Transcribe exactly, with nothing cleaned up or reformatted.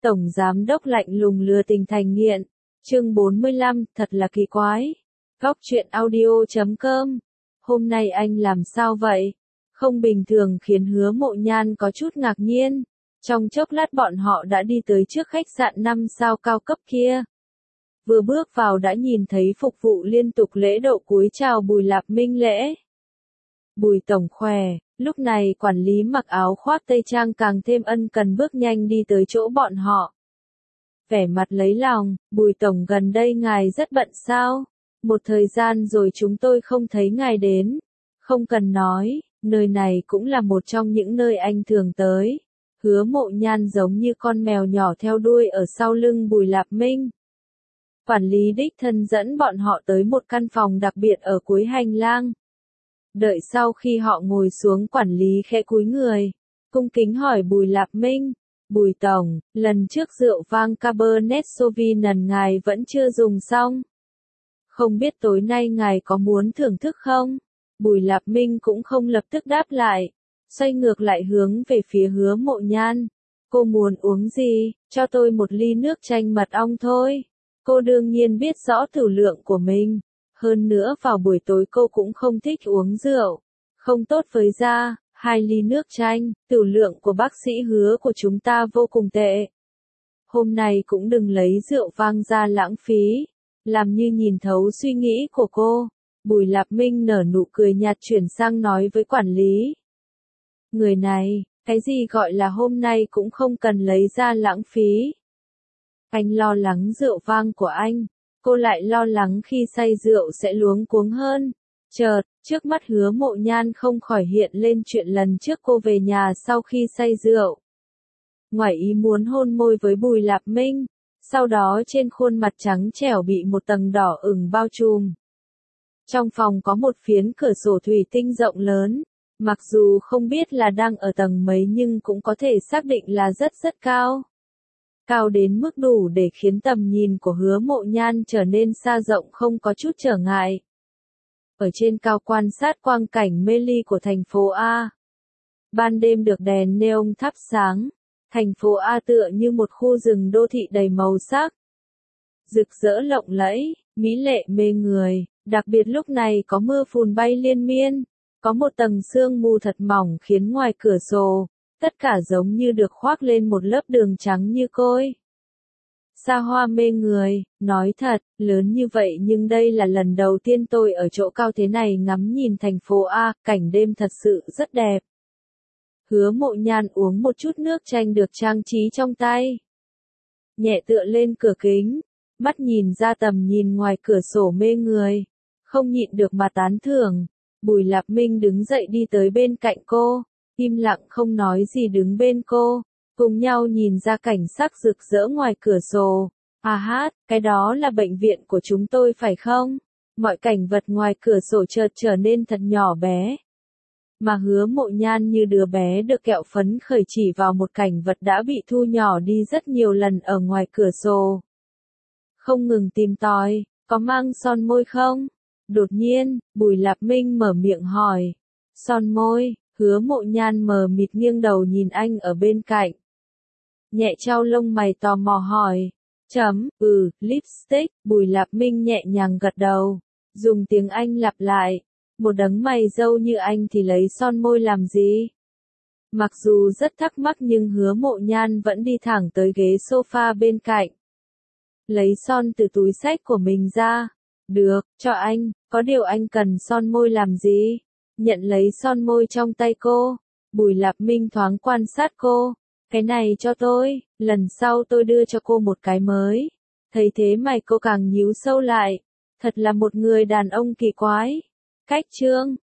Tổng giám đốc lạnh lùng lừa tình thành nghiện. Chương bốn mươi lăm, thật là kỳ quái. Góc truyện audio chấm com. Hôm nay anh làm sao vậy? Không bình thường khiến Hứa Mộ Nhan có chút ngạc nhiên. Trong chốc lát bọn họ đã đi tới trước khách sạn năm sao cao cấp kia. Vừa bước vào đã nhìn thấy phục vụ liên tục lễ độ cúi chào Bùi Lạp Minh lễ. Bùi tổng khỏe, lúc này quản lý mặc áo khoác tây trang càng thêm ân cần bước nhanh đi tới chỗ bọn họ. Vẻ mặt lấy lòng, Bùi tổng gần đây ngài rất bận sao? Một thời gian rồi chúng tôi không thấy ngài đến. Không cần nói, nơi này cũng là một trong những nơi anh thường tới. Hứa Mộ Nhan giống như con mèo nhỏ theo đuôi ở sau lưng Bùi Lạp Minh. Quản lý đích thân dẫn bọn họ tới một căn phòng đặc biệt ở cuối hành lang. Đợi sau khi họ ngồi xuống, quản lý khẽ cúi người, cung kính hỏi Bùi Lạp Minh, Bùi tổng, lần trước rượu vang Cabernet Sauvignon ngài vẫn chưa dùng xong. Không biết tối nay ngài có muốn thưởng thức không? Bùi Lạp Minh cũng không lập tức đáp lại, xoay ngược lại hướng về phía Hứa Mộ Nhan. Cô muốn uống gì? Cho tôi một ly nước chanh mật ong thôi. Cô đương nhiên biết rõ tửu lượng của mình. Hơn nữa vào buổi tối cô cũng không thích uống rượu. Không tốt với da. Hai ly nước chanh, tửu lượng của bác sĩ Hứa của chúng ta vô cùng tệ. Hôm nay cũng đừng lấy rượu vang ra lãng phí. Làm như nhìn thấu suy nghĩ của cô. Bùi Lạp Minh nở nụ cười nhạt chuyển sang nói với quản lý. Người này, cái gì gọi là hôm nay cũng không cần lấy ra lãng phí. Anh lo lắng rượu vang của anh, cô lại lo lắng khi say rượu sẽ luống cuống hơn. Chợt, trước mắt Hứa Mộ Nhan không khỏi hiện lên chuyện lần trước cô về nhà sau khi say rượu. Ngoài ý muốn hôn môi với Bùi Lạp Minh, sau đó trên khuôn mặt trắng trẻo bị một tầng đỏ ửng bao trùm. Trong phòng có một phiến cửa sổ thủy tinh rộng lớn, mặc dù không biết là đang ở tầng mấy nhưng cũng có thể xác định là rất rất cao. Cao đến mức đủ để khiến tầm nhìn của Hứa Mộ Nhan trở nên xa rộng không có chút trở ngại. Ở trên cao quan sát quang cảnh mê ly của thành phố A. Ban đêm được đèn neon thắp sáng, thành phố A tựa như một khu rừng đô thị đầy màu sắc. Rực rỡ lộng lẫy, mỹ lệ mê người, đặc biệt lúc này có mưa phùn bay liên miên, có một tầng sương mù thật mỏng khiến ngoài cửa sổ, tất cả giống như được khoác lên một lớp đường trắng như côi. Xa hoa mê người, nói thật, lớn như vậy nhưng đây là lần đầu tiên tôi ở chỗ cao thế này ngắm nhìn thành phố A, cảnh đêm thật sự rất đẹp. Hứa Mộ Nhan uống một chút nước chanh được trang trí trong tay. Nhẹ tựa lên cửa kính, mắt nhìn ra tầm nhìn ngoài cửa sổ mê người, không nhịn được mà tán thưởng. Bùi Lạp Minh đứng dậy đi tới bên cạnh cô, im lặng không nói gì đứng bên cô, cùng nhau nhìn ra cảnh sắc rực rỡ ngoài cửa sổ. À hát, cái đó là bệnh viện của chúng tôi phải không? Mọi cảnh vật ngoài cửa sổ chợt trở nên thật nhỏ bé. Mà Hứa Mộ Nhan như đứa bé được kẹo phấn khởi chỉ vào một cảnh vật đã bị thu nhỏ đi rất nhiều lần ở ngoài cửa sổ. Không ngừng tìm tòi, có mang son môi không? Đột nhiên, Bùi Lạp Minh mở miệng hỏi. Son môi, Hứa Mộ Nhan mờ mịt nghiêng đầu nhìn anh ở bên cạnh. Nhẹ trao lông mày tò mò hỏi. Chấm, ừ, lipstick, Bùi Lạp Minh nhẹ nhàng gật đầu. Dùng tiếng Anh lặp lại. Một đấng mày râu như anh thì lấy son môi làm gì? Mặc dù rất thắc mắc nhưng Hứa Mộ Nhan vẫn đi thẳng tới ghế sofa bên cạnh. Lấy son từ túi xách của mình ra. Được, cho anh, có điều anh cần son môi làm gì? Nhận lấy son môi trong tay cô. Bùi Lạp Minh thoáng quan sát cô. Cái này cho tôi, lần sau tôi đưa cho cô một cái mới. Thấy thế mày cô càng nhíu sâu lại. Thật là một người đàn ông kỳ quái. Cách chương,